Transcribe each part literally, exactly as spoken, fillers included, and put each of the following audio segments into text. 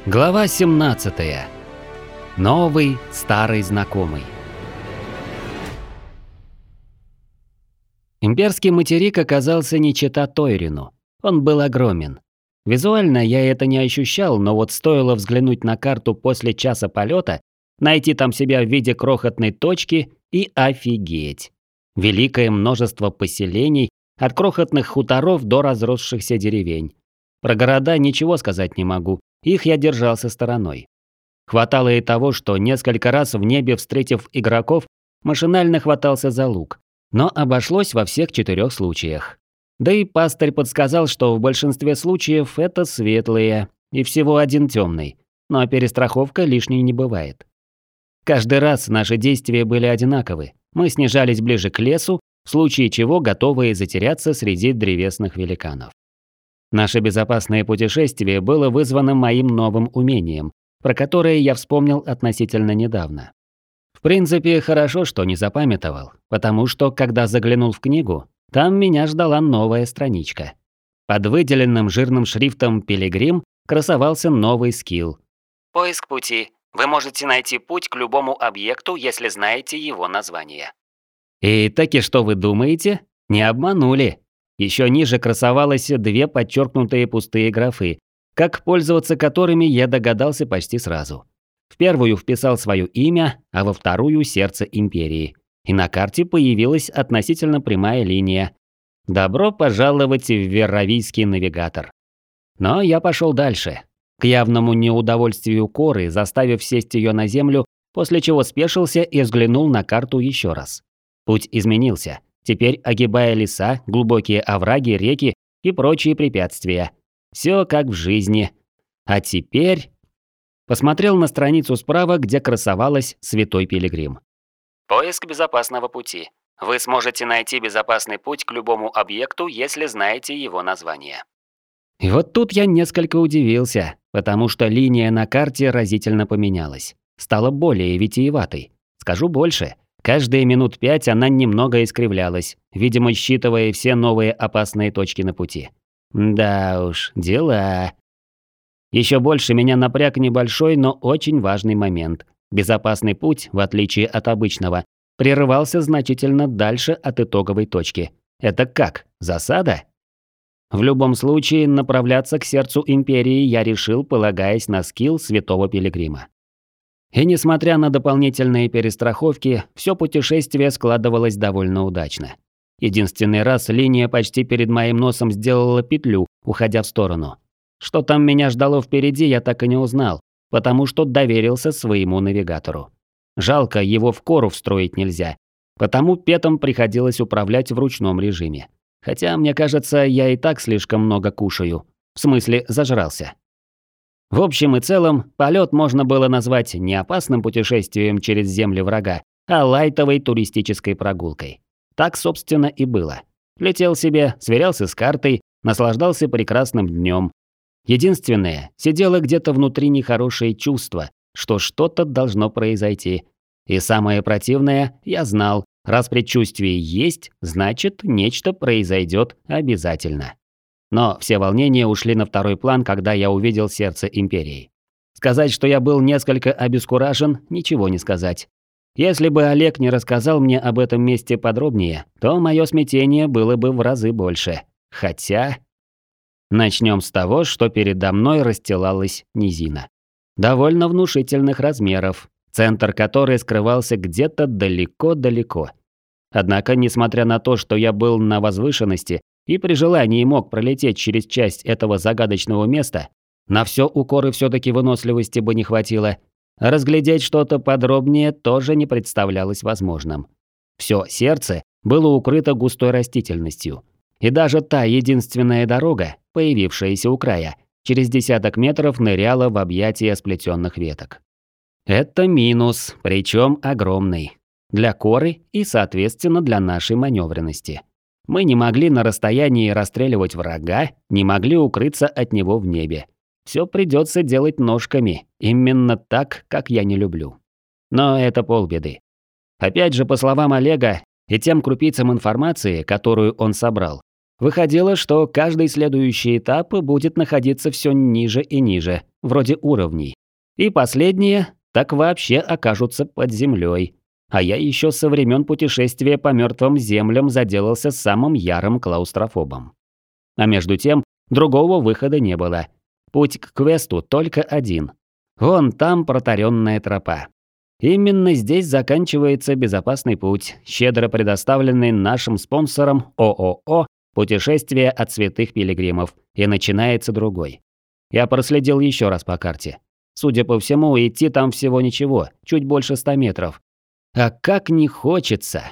Глава семнадцатая. Новый старый знакомый. Имперский материк оказался не чета Тойрину. Он был огромен. Визуально я это не ощущал, но вот стоило взглянуть на карту после часа полета, найти там себя в виде крохотной точки и офигеть. Великое множество поселений, от крохотных хуторов до разросшихся деревень. Про города ничего сказать не могу, их я держался стороной. Хватало и того, что несколько раз в небе, встретив игроков, машинально хватался за лук. Но обошлось во всех четырех случаях. Да и пастырь подсказал, что в большинстве случаев это светлые, и всего один темный. Но перестраховка лишней не бывает. Каждый раз наши действия были одинаковы. Мы снижались ближе к лесу, в случае чего готовые затеряться среди древесных великанов. Наше безопасное путешествие было вызвано моим новым умением, про которое я вспомнил относительно недавно. В принципе, хорошо, что не запамятовал, потому что, когда заглянул в книгу, там меня ждала новая страничка. Под выделенным жирным шрифтом «Пилигрим» красовался новый скилл. Поиск пути. Вы можете найти путь к любому объекту, если знаете его название. И таки что вы думаете? Не обманули. Еще ниже красовалось две подчеркнутые пустые графы, как пользоваться которыми я догадался почти сразу. В первую вписал свое имя, а во вторую – сердце империи. И на карте появилась относительно прямая линия. Добро пожаловать в Верравийский навигатор. Но я пошел дальше, к явному неудовольствию Коры, заставив сесть ее на землю, после чего спешился и взглянул на карту еще раз. Путь изменился. Теперь огибая леса, глубокие овраги, реки и прочие препятствия. Все как в жизни. А теперь... Посмотрел на страницу справа, где красовалась «Святой Пилигрим». Поиск безопасного пути. Вы сможете найти безопасный путь к любому объекту, если знаете его название. И вот тут я несколько удивился, потому что линия на карте разительно поменялась. Стала более витиеватой. Скажу больше. Каждые минут пять она немного искривлялась, видимо, считывая все новые опасные точки на пути. Да уж, дела. Еще больше меня напряг небольшой, но очень важный момент. Безопасный путь, в отличие от обычного, прерывался значительно дальше от итоговой точки. Это как? Засада? В любом случае, направляться к сердцу империи я решил, полагаясь на скилл Святого Пилигрима. И несмотря на дополнительные перестраховки, все путешествие складывалось довольно удачно. Единственный раз линия почти перед моим носом сделала петлю, уходя в сторону. Что там меня ждало впереди, я так и не узнал, потому что доверился своему навигатору. Жалко, его в Кору встроить нельзя, потому петом приходилось управлять в ручном режиме. Хотя, мне кажется, я и так слишком много кушаю. В смысле, зажрался. В общем и целом, полет можно было назвать не опасным путешествием через земли врага, а лайтовой туристической прогулкой. Так, собственно, и было. Летел себе, сверялся с картой, наслаждался прекрасным днем. Единственное, сидело где-то внутри нехорошее чувство, что что-то должно произойти. И самое противное, я знал, раз предчувствие есть, значит, нечто произойдет обязательно. Но все волнения ушли на второй план, когда я увидел сердце империи. Сказать, что я был несколько обескуражен, ничего не сказать. Если бы Олег не рассказал мне об этом месте подробнее, то мое смятение было бы в разы больше. Хотя... Начнем с того, что передо мной расстилалась низина. Довольно внушительных размеров, центр которой скрывался где-то далеко-далеко. Однако, несмотря на то, что я был на возвышенности, и при желании мог пролететь через часть этого загадочного места, на все у Коры все-таки выносливости бы не хватило. Разглядеть что-то подробнее тоже не представлялось возможным. Все сердце было укрыто густой растительностью. И даже та единственная дорога, появившаяся у края, через десяток метров ныряла в объятия сплетенных веток. Это минус, причем огромный. Для Коры и, соответственно, для нашей маневренности. Мы не могли на расстоянии расстреливать врага, не могли укрыться от него в небе. Все придется делать ножками, именно так, как я не люблю. Но это полбеды. Опять же, по словам Олега и тем крупицам информации, которую он собрал, Выходило, что каждый следующий этап будет находиться все ниже и ниже, вроде уровней. И последние так вообще окажутся под землей. А я еще со времен путешествия по мертвым землям заделался самым ярым клаустрофобом. А между тем, другого выхода не было. Путь к квесту только один. Вон там протаренная тропа. Именно здесь заканчивается безопасный путь, щедро предоставленный нашим спонсором ООО «Путешествие от святых пилигримов», и начинается другой. Я проследил еще раз по карте. Судя по всему, идти там всего ничего, чуть больше ста метров. А как не хочется!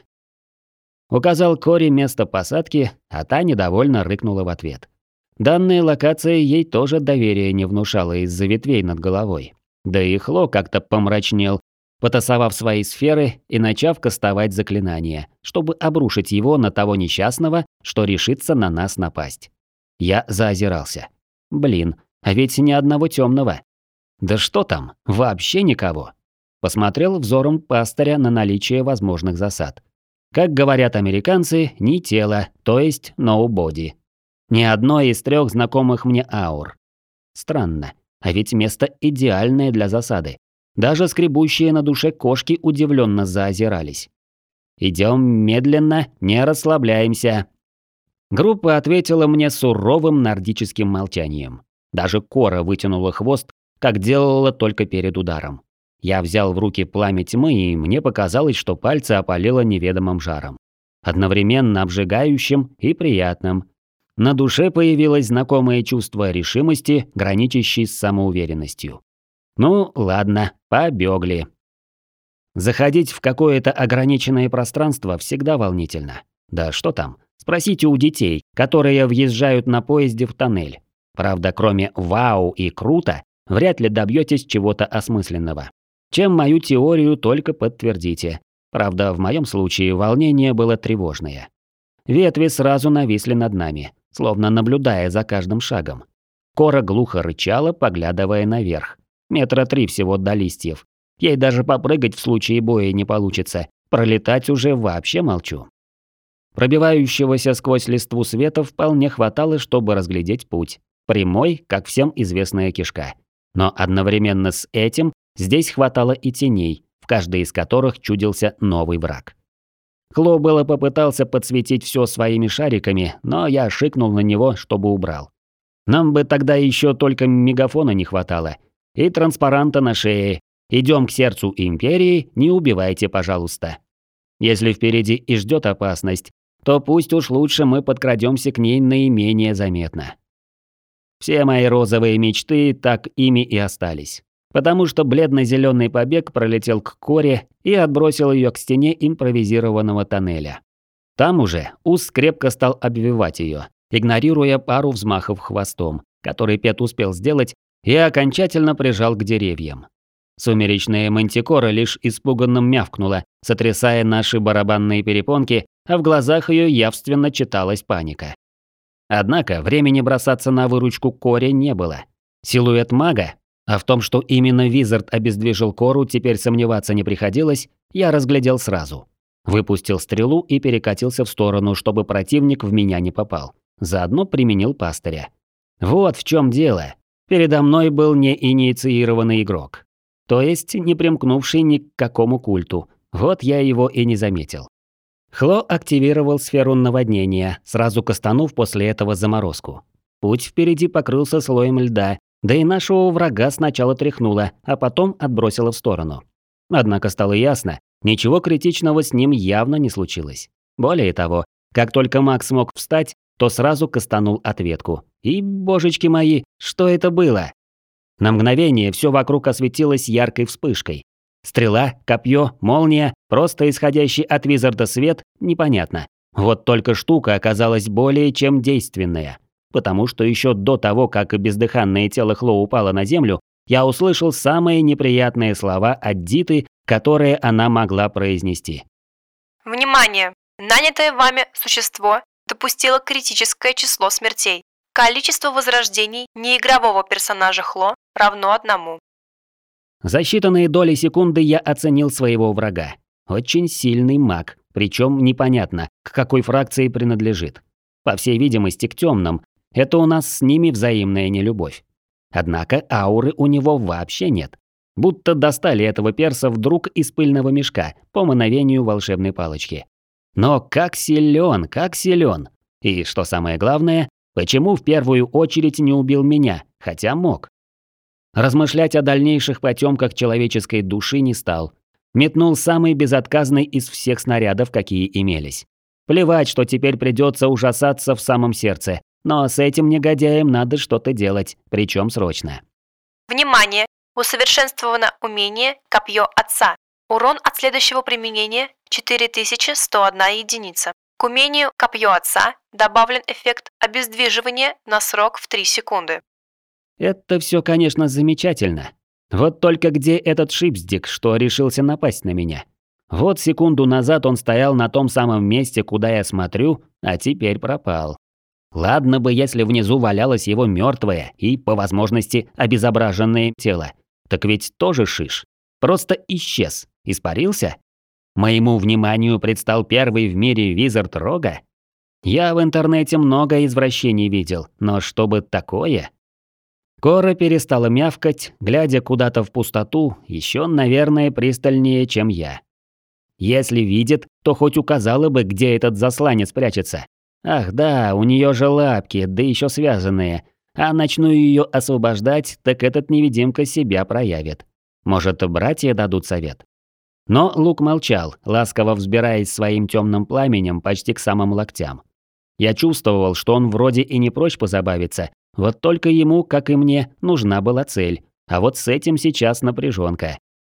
Указал Кори место посадки, а та недовольно рыкнула в ответ. Данная локация ей тоже доверия не внушала из-за ветвей над головой. Да и Хло как-то помрачнел, потасовав свои сферы и начав кастовать заклинание, чтобы обрушить его на того несчастного, что решится на нас напасть. Я заозирался. Блин, а ведь ни одного темного. Да что там, вообще никого. Посмотрел взором пастыря на наличие возможных засад. Как говорят американцы, ни тело, то есть no body. Ни одной из трех знакомых мне аур. Странно, а ведь место идеальное для засады. Даже скребущие на душе кошки удивленно заозирались. Идем медленно, не расслабляемся. Группа ответила мне суровым нордическим молчанием. Даже Кора вытянула хвост, как делала только перед ударом. Я взял в руки пламя тьмы, и мне показалось, что пальцы опалило неведомым жаром. Одновременно обжигающим и приятным. На душе появилось знакомое чувство решимости, граничащей с самоуверенностью. Ну, ладно, побегли. Заходить в какое-то ограниченное пространство всегда волнительно. Да что там, спросите у детей, которые въезжают на поезде в тоннель. Правда, кроме «вау» и «круто», вряд ли добьетесь чего-то осмысленного. Чем мою теорию только подтвердите. Правда, в моем случае волнение было тревожное. Ветви сразу нависли над нами, словно наблюдая за каждым шагом. Кора глухо рычала, поглядывая наверх. Метра три всего до листьев. Ей даже попрыгать в случае боя не получится. Пролетать уже вообще молчу. Пробивающегося сквозь листву света вполне хватало, чтобы разглядеть путь. Прямой, как всем известная кишка. Но одновременно с этим здесь хватало и теней, в каждой из которых чудился новый враг. Хло было попытался подсветить все своими шариками, но я шикнул на него, чтобы убрал. Нам бы тогда еще только мегафона не хватало. И транспаранта на шее. «Идем к сердцу империи, не убивайте, пожалуйста». Если впереди и ждет опасность, то пусть уж лучше мы подкрадемся к ней наименее заметно. Все мои розовые мечты так ими и остались. Потому что бледно-зеленый побег пролетел к Коре и отбросил ее к стене импровизированного тоннеля. Там уже Ус крепко стал обвивать ее, игнорируя пару взмахов хвостом, который Пет успел сделать, и окончательно прижал к деревьям. Сумеречная мантикора лишь испуганно мявкнула, сотрясая наши барабанные перепонки, а в глазах ее явственно читалась паника. Однако времени бросаться на выручку Коре не было. Силуэт мага, а в том, что именно Визард обездвижил Кору, теперь сомневаться не приходилось, я разглядел сразу. Выпустил стрелу и перекатился в сторону, чтобы противник в меня не попал. Заодно применил пастыря. Вот в чем дело. Передо мной был неинициированный игрок. То есть не примкнувший ни к какому культу. Вот я его и не заметил. Хло активировал сферу наводнения, сразу кастанув после этого заморозку. Путь впереди покрылся слоем льда, да и нашего врага сначала тряхнуло, а потом отбросило в сторону. Однако стало ясно, ничего критичного с ним явно не случилось. Более того, как только маг смог встать, то сразу кастанул ответку. И, божечки мои, что это было? На мгновение все вокруг осветилось яркой вспышкой. Стрела, копье, молния, просто исходящий от Визарда свет – непонятно. Вот только штука оказалась более чем действенная. Потому что еще до того, как бездыханное тело Хло упало на землю, я услышал самые неприятные слова от Диты, которые она могла произнести. Внимание! Нанятое вами существо допустило критическое число смертей. Количество возрождений неигрового персонажа Хло равно одному. За считанные доли секунды я оценил своего врага. Очень сильный маг, причем непонятно, к какой фракции принадлежит. по всей видимости, к темным. Это у нас с ними взаимная нелюбовь. Однако ауры у него вообще нет. Будто достали этого перса вдруг из пыльного мешка по мановению волшебной палочки. Но как силен, как силен! И, что самое главное, почему в первую очередь не убил меня, хотя мог? Размышлять о дальнейших потемках человеческой души не стал. Метнул самый безотказный из всех снарядов, какие имелись. Плевать, что теперь придется ужасаться в самом сердце, но с этим негодяем надо что-то делать, причем срочно. Внимание! Усовершенствовано умение «Копье Отца». Урон от следующего применения четыре тысячи сто одна единица. К умению «Копье Отца» добавлен эффект обездвиживания на срок в три секунды. Это все, конечно, замечательно. Вот только где этот шипздик, что решился напасть на меня? Вот секунду назад он стоял на том самом месте, куда я смотрю, а теперь пропал. Ладно бы, если внизу валялось его мертвое и, по возможности, обезображенное тело. Так ведь тоже шиш. Просто исчез. Испарился? Моему вниманию предстал первый в мире Визард Рога? Я в интернете много извращений видел, но чтобы такое... Кора перестала мявкать, глядя куда-то в пустоту, еще, наверное, пристальнее, чем я. Если видит, то хоть указала бы, где этот засланец прячется. Ах да, у нее же лапки, да еще связанные. А начну ее освобождать, так этот невидимка себя проявит. Может, братья дадут совет? Но Лук молчал, ласково взбираясь своим темным пламенем почти к самым локтям. Я чувствовал, что он вроде и не прочь позабавиться, вот только ему, как и мне, нужна была цель, а вот с этим сейчас напряженка.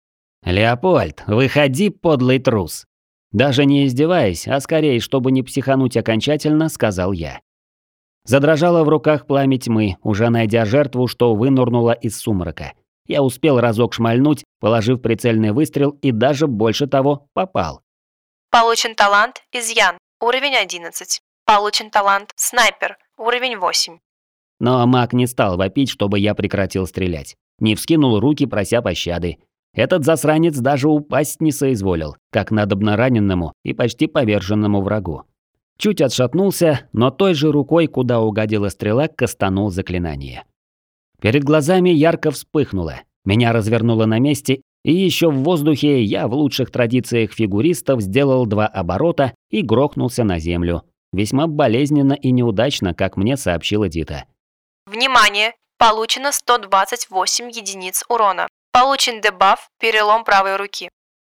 «Леопольд, выходи, подлый трус!» Даже не издеваясь, а скорее, чтобы не психануть окончательно, сказал я. Задрожало в руках пламя тьмы, уже найдя жертву, что вынырнула из сумрака. Я успел разок шмальнуть, положив прицельный выстрел и даже больше того попал. Получен талант «Изъян», уровень одиннадцать. Получен талант «Снайпер», уровень восемь. Но маг не стал вопить, чтобы я прекратил стрелять. Не вскинул руки, прося пощады. Этот засранец даже упасть не соизволил, как надобно раненному и почти поверженному врагу. Чуть отшатнулся, но той же рукой, куда угодила стрела, кастанул заклинание. Перед глазами ярко вспыхнуло, меня развернуло на месте, и еще в воздухе я в лучших традициях фигуристов сделал два оборота и грохнулся на землю. Весьма болезненно и неудачно, как мне сообщила Дита. Внимание! Получено сто двадцать восемь единиц урона. Получен дебаф «Перелом правой руки».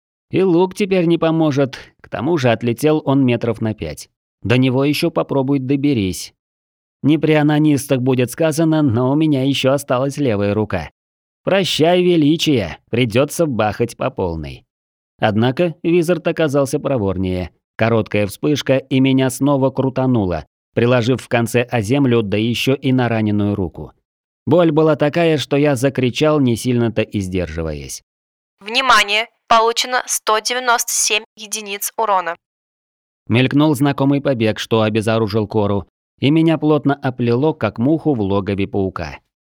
И лук теперь не поможет, к тому же отлетел он метров на пять. До него еще попробуй доберись. Не при анонистах будет сказано, но у меня еще осталась левая рука. Прощай, величие, придется бахать по полной. Однако Визард оказался проворнее. Короткая вспышка, и меня снова крутануло, приложив в конце о землю, да еще и на раненую руку. Боль была такая, что я закричал, не сильно-то и сдерживаясь. Внимание! Получено сто девяносто семь единиц урона. Мелькнул знакомый побег, что обезоружил Кору, и меня плотно оплело, как муху в логове паука.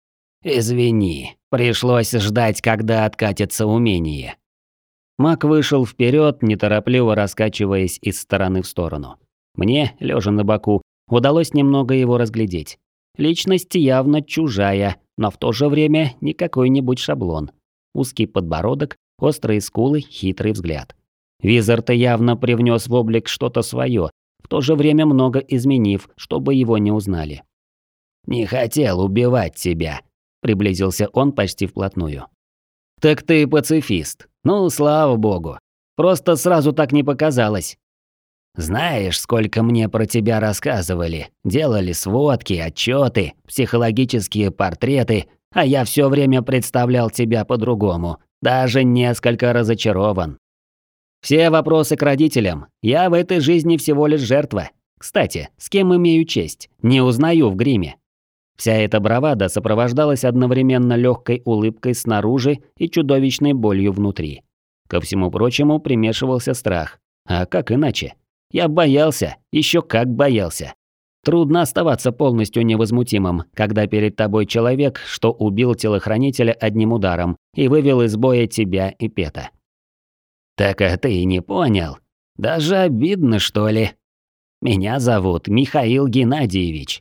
«Извини, пришлось ждать, когда откатится умение». Маг вышел вперед, неторопливо раскачиваясь из стороны в сторону. Мне, лежа на боку, удалось немного его разглядеть. Личность явно чужая, но в то же время не какой-нибудь шаблон. Узкий подбородок, острые скулы, хитрый взгляд. Визард явно привнес в облик что-то свое, в то же время много изменив, чтобы его не узнали. «Не хотел убивать тебя», — приблизился он почти вплотную. «Так ты пацифист. Ну, слава богу. Просто сразу так не показалось. Знаешь, сколько мне про тебя рассказывали, делали сводки, отчеты, психологические портреты, а я все время представлял тебя по-другому, даже несколько разочарован. Все вопросы к родителям, я в этой жизни всего лишь жертва. Кстати, с кем имею честь, не узнаю в гриме». Вся эта бравада сопровождалась одновременно легкой улыбкой снаружи и чудовищной болью внутри. Ко всему прочему примешивался страх. А как иначе? Я боялся, еще как боялся. Трудно оставаться полностью невозмутимым, когда перед тобой человек, что убил телохранителя одним ударом и вывел из боя тебя и Пета. «Так а ты и не понял? Даже обидно, что ли?» Меня зовут Михаил Геннадьевич».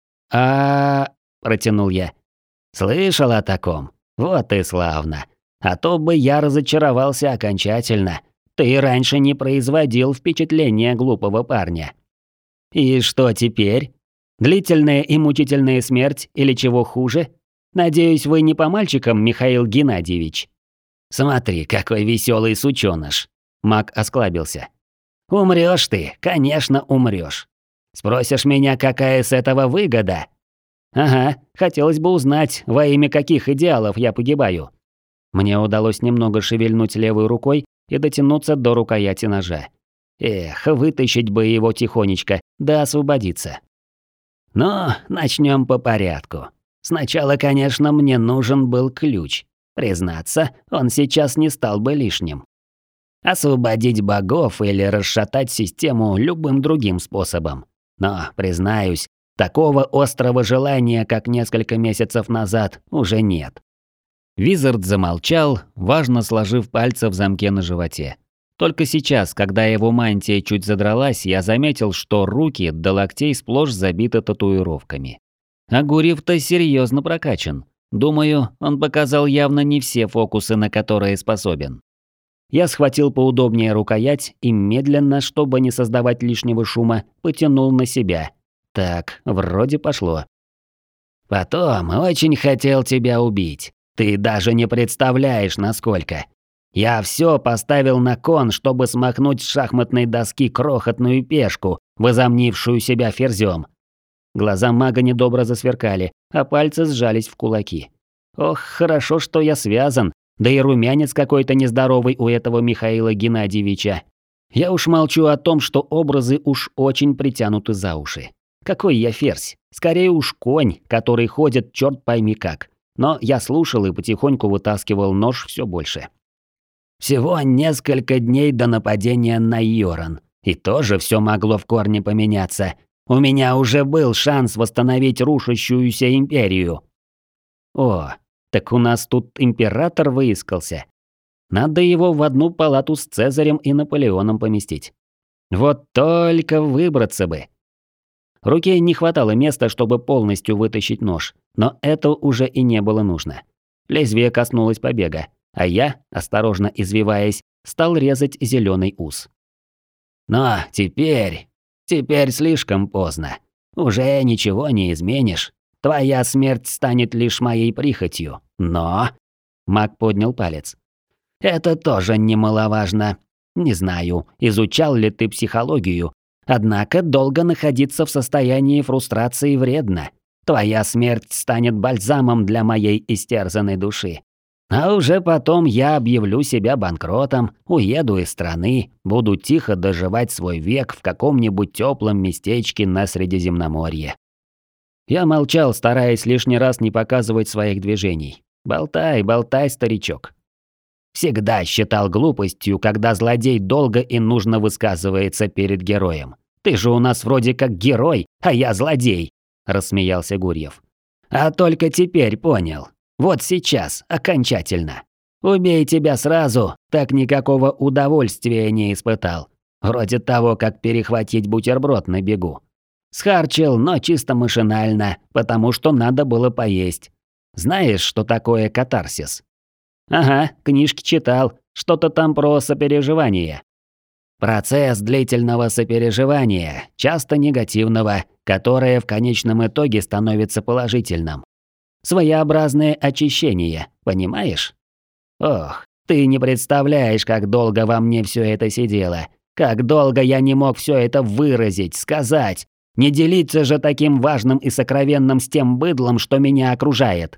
«А...» – протянул я. «Слышал о таком? Вот и славно. А то бы я разочаровался окончательно. Ты раньше не производил впечатления глупого парня». «И что теперь? Длительная и мучительная смерть или чего хуже? Надеюсь, вы не по мальчикам, Михаил Геннадьевич?» «Смотри, какой веселый сучёныш!» Маг осклабился. «Умрёшь ты, конечно, умрёшь. Спросишь меня, какая с этого выгода?» «Ага, хотелось бы узнать, во имя каких идеалов я погибаю». Мне удалось немного шевельнуть левой рукой и дотянуться до рукояти ножа. Эх, вытащить бы его тихонечко, да освободиться. Но начнём по порядку. Сначала, конечно, мне нужен был ключ. Признаться, он сейчас не стал бы лишним. Освободить богов или расшатать систему любым другим способом. Но, признаюсь, такого острого желания, как несколько месяцев назад, уже нет. Визард замолчал, важно сложив пальцы в замке на животе. Только сейчас, когда его мантия чуть задралась, я заметил, что руки до локтей сплошь забиты татуировками. А Гурьев-то серьезно прокачан. Думаю, он показал явно не все фокусы, на которые способен. Я схватил поудобнее рукоять и медленно, чтобы не создавать лишнего шума, потянул на себя. Так, вроде пошло. «Потом очень хотел тебя убить. Ты даже не представляешь, насколько. Я все поставил на кон, чтобы смахнуть с шахматной доски крохотную пешку, возомнившую себя ферзем». Глаза мага недобро засверкали, а пальцы сжались в кулаки. Ох, хорошо, что я связан, да и румянец какой-то нездоровый у этого Михаила Геннадьевича. Я уж молчу о том, что образы уж очень притянуты за уши. Какой я ферзь? Скорее уж конь, который ходит черт пойми как. Но я слушал и потихоньку вытаскивал нож все больше. Всего несколько дней до нападения на Йоран. И тоже все могло в корне поменяться. У меня уже был шанс восстановить рушащуюся империю. О, так у нас тут император выискался. Надо его в одну палату с Цезарем и Наполеоном поместить. Вот только выбраться бы. Руке не хватало места, чтобы полностью вытащить нож, но это уже и не было нужно. Лезвие коснулось побега, а я, осторожно извиваясь, стал резать зеленый ус. Но теперь... Теперь слишком поздно. Уже ничего не изменишь. Твоя смерть станет лишь моей прихотью. Но... Маг поднял палец. Это тоже немаловажно. Не знаю, изучал ли ты психологию. Однако долго находиться в состоянии фрустрации вредно. Твоя смерть станет бальзамом для моей истерзанной души. А уже потом я объявлю себя банкротом, уеду из страны, буду тихо доживать свой век в каком-нибудь теплом местечке на Средиземноморье. Я молчал, стараясь лишний раз не показывать своих движений. Болтай, болтай, старичок. Всегда считал глупостью, когда злодей долго и нужно высказывается перед героем. Ты же у нас вроде как герой, а я злодей, рассмеялся Гурьев. А только теперь понял. Вот сейчас, окончательно. Убей тебя сразу, так никакого удовольствия не испытал. Вроде того, как перехватить бутерброд на бегу. Схарчил, но чисто машинально, потому что надо было поесть. Знаешь, что такое катарсис? Ага, книжки читал, что-то там про сопереживание. Процесс длительного сопереживания, часто негативного, которое в конечном итоге становится положительным. Своеобразное очищение, понимаешь? Ох, ты не представляешь, как долго во мне все это сидело. Как долго я не мог все это выразить, сказать. Не делиться же таким важным и сокровенным с тем быдлом, что меня окружает.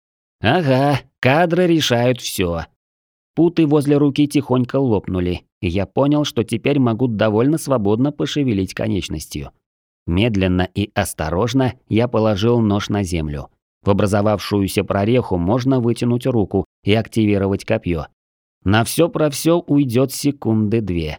Ага, кадры решают все. Путы возле руки тихонько лопнули, и я понял, что теперь могу довольно свободно пошевелить конечностью. Медленно и осторожно я положил нож на землю. В образовавшуюся прореху можно вытянуть руку и активировать копье. На все про все уйдет секунды две.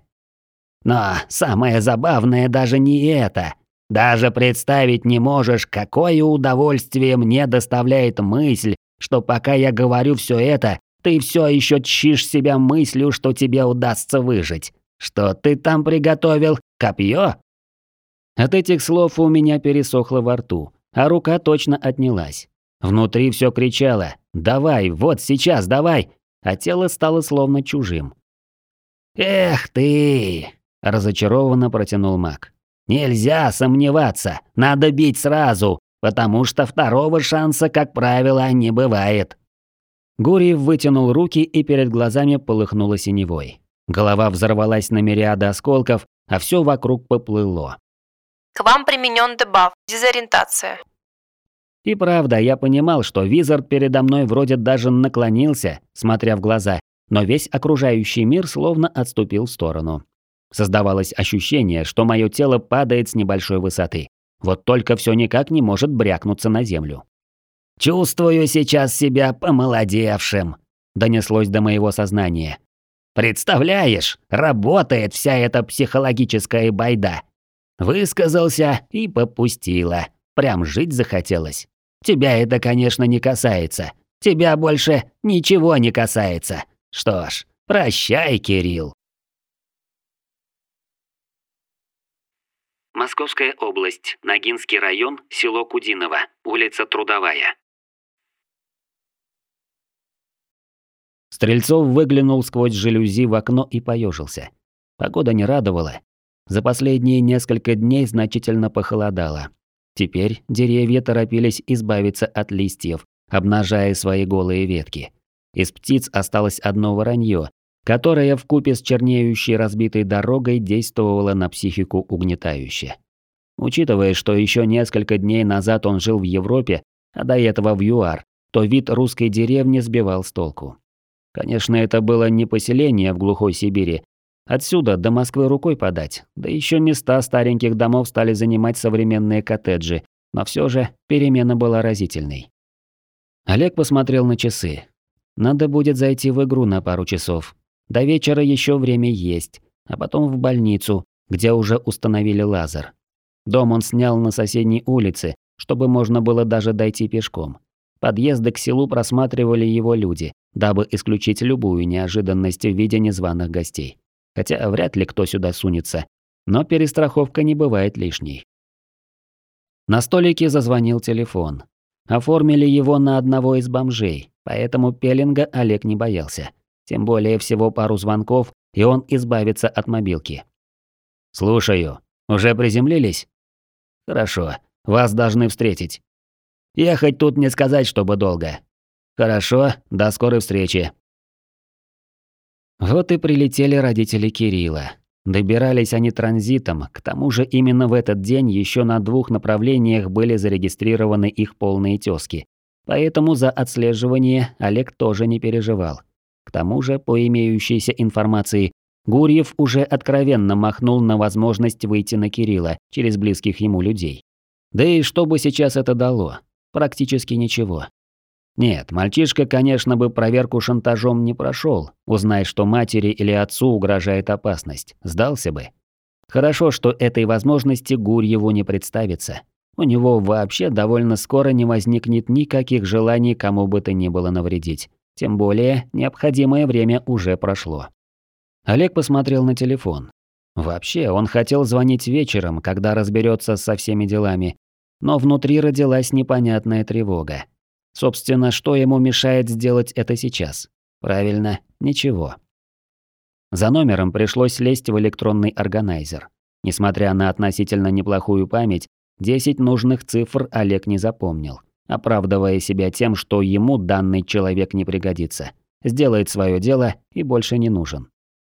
Но самое забавное даже не это. Даже представить не можешь, какое удовольствие мне доставляет мысль, что пока я говорю все это, ты все еще тщишь себя мыслью, что тебе удастся выжить. Что ты там приготовил? Копье? От этих слов у меня пересохло во рту, а рука точно отнялась. Внутри все кричало «Давай, вот сейчас, давай!», а тело стало словно чужим. «Эх ты!» – разочарованно протянул маг. «Нельзя сомневаться, надо бить сразу, потому что второго шанса, как правило, не бывает». Гурьев вытянул руки, и перед глазами полыхнуло синевой. Голова взорвалась на мириады осколков, а все вокруг поплыло. К вам применен дебаф «Дезориентация». И правда, я понимал, что Визард передо мной вроде даже наклонился, смотря в глаза, но весь окружающий мир словно отступил в сторону. Создавалось ощущение, что мое тело падает с небольшой высоты. Вот только все никак не может брякнуться на землю. «Чувствую сейчас себя помолодевшим», – донеслось до моего сознания. «Представляешь, работает вся эта психологическая байда. Высказался и попустила. Прям жить захотелось. Тебя это, конечно, не касается. Тебя больше ничего не касается. Что ж, прощай, Кирилл». Московская область, Ногинский район, село Кудиново, улица Трудовая. Стрельцов выглянул сквозь жалюзи в окно и поежился. Погода не радовала. За последние несколько дней значительно похолодало. Теперь деревья торопились избавиться от листьев, обнажая свои голые ветки. Из птиц осталось одно воронье, которое вкупе с чернеющей разбитой дорогой действовало на психику угнетающе. Учитывая, что еще несколько дней назад он жил в Европе, а до этого в ЮАР, то вид русской деревни сбивал с толку. Конечно, это было не поселение в глухой Сибири. Отсюда до Москвы рукой подать, да еще места стареньких домов стали занимать современные коттеджи, но все же перемена была разительной. Олег посмотрел на часы. Надо будет зайти в игру на пару часов. До вечера еще время есть, а потом в больницу, где уже установили лазер. Дом он снял на соседней улице, чтобы можно было даже дойти пешком. Подъезды к селу просматривали его люди, дабы исключить любую неожиданность в виде незваных гостей. Хотя вряд ли кто сюда сунется, но перестраховка не бывает лишней. На столике зазвонил телефон. Оформили его на одного из бомжей, поэтому пелинга Олег не боялся. Тем более всего пару звонков, и он избавится от мобилки. «Слушаю. Уже приземлились?» «Хорошо. Вас должны встретить. Ехать тут не сказать, чтобы долго. Хорошо. До скорой встречи». Вот и прилетели родители Кирилла. Добирались они транзитом, к тому же именно в этот день еще на двух направлениях были зарегистрированы их полные тёзки. Поэтому за отслеживание Олег тоже не переживал. К тому же, по имеющейся информации, Гурьев уже откровенно махнул на возможность выйти на Кирилла через близких ему людей. Да и что бы сейчас это дало? Практически ничего. Нет, мальчишка, конечно, бы проверку шантажом не прошел, узнай, что матери или отцу угрожает опасность, сдался бы. Хорошо, что этой возможности Гурьеву не представится. У него вообще довольно скоро не возникнет никаких желаний кому бы то ни было навредить. Тем более, необходимое время уже прошло. Олег посмотрел на телефон. Вообще, он хотел звонить вечером, когда разберется со всеми делами, но внутри родилась непонятная тревога. Собственно, что ему мешает сделать это сейчас? Правильно, ничего. За номером пришлось лезть в электронный органайзер. Несмотря на относительно неплохую память, десять нужных цифр Олег не запомнил, оправдывая себя тем, что ему данный человек не пригодится. Сделает свое дело и больше не нужен.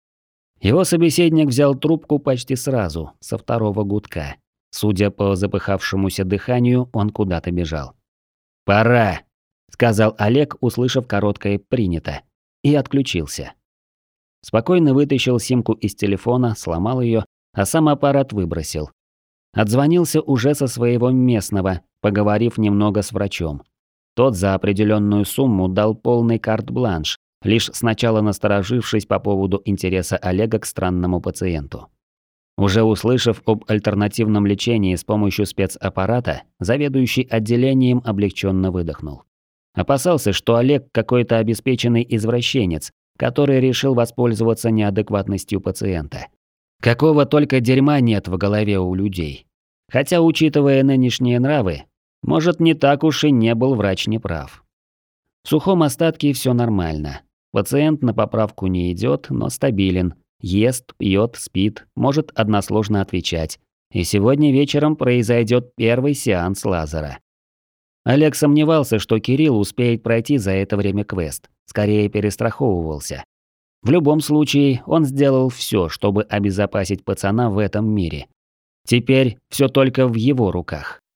Его собеседник взял трубку почти сразу, со второго гудка. Судя по запыхавшемуся дыханию, он куда-то бежал. «Пора», — сказал Олег, услышав короткое «принято», и отключился. Спокойно вытащил симку из телефона, сломал ее, а сам аппарат выбросил. Отзвонился уже со своего местного, поговорив немного с врачом. Тот за определенную сумму дал полный карт-бланш, лишь сначала насторожившись по поводу интереса Олега к странному пациенту. Уже услышав об альтернативном лечении с помощью спецаппарата, заведующий отделением облегченно выдохнул. Опасался, что Олег какой-то обеспеченный извращенец, который решил воспользоваться неадекватностью пациента. Какого только дерьма нет в голове у людей. Хотя, учитывая нынешние нравы, может, не так уж и не был врач неправ. В сухом остатке все нормально. Пациент на поправку не идет, но стабилен. Ест, пьет, спит, может односложно отвечать. И сегодня вечером произойдет первый сеанс лазера. Олег сомневался, что Кирилл успеет пройти за это время квест. Скорее перестраховывался. В любом случае, он сделал все, чтобы обезопасить пацана в этом мире. Теперь все только в его руках.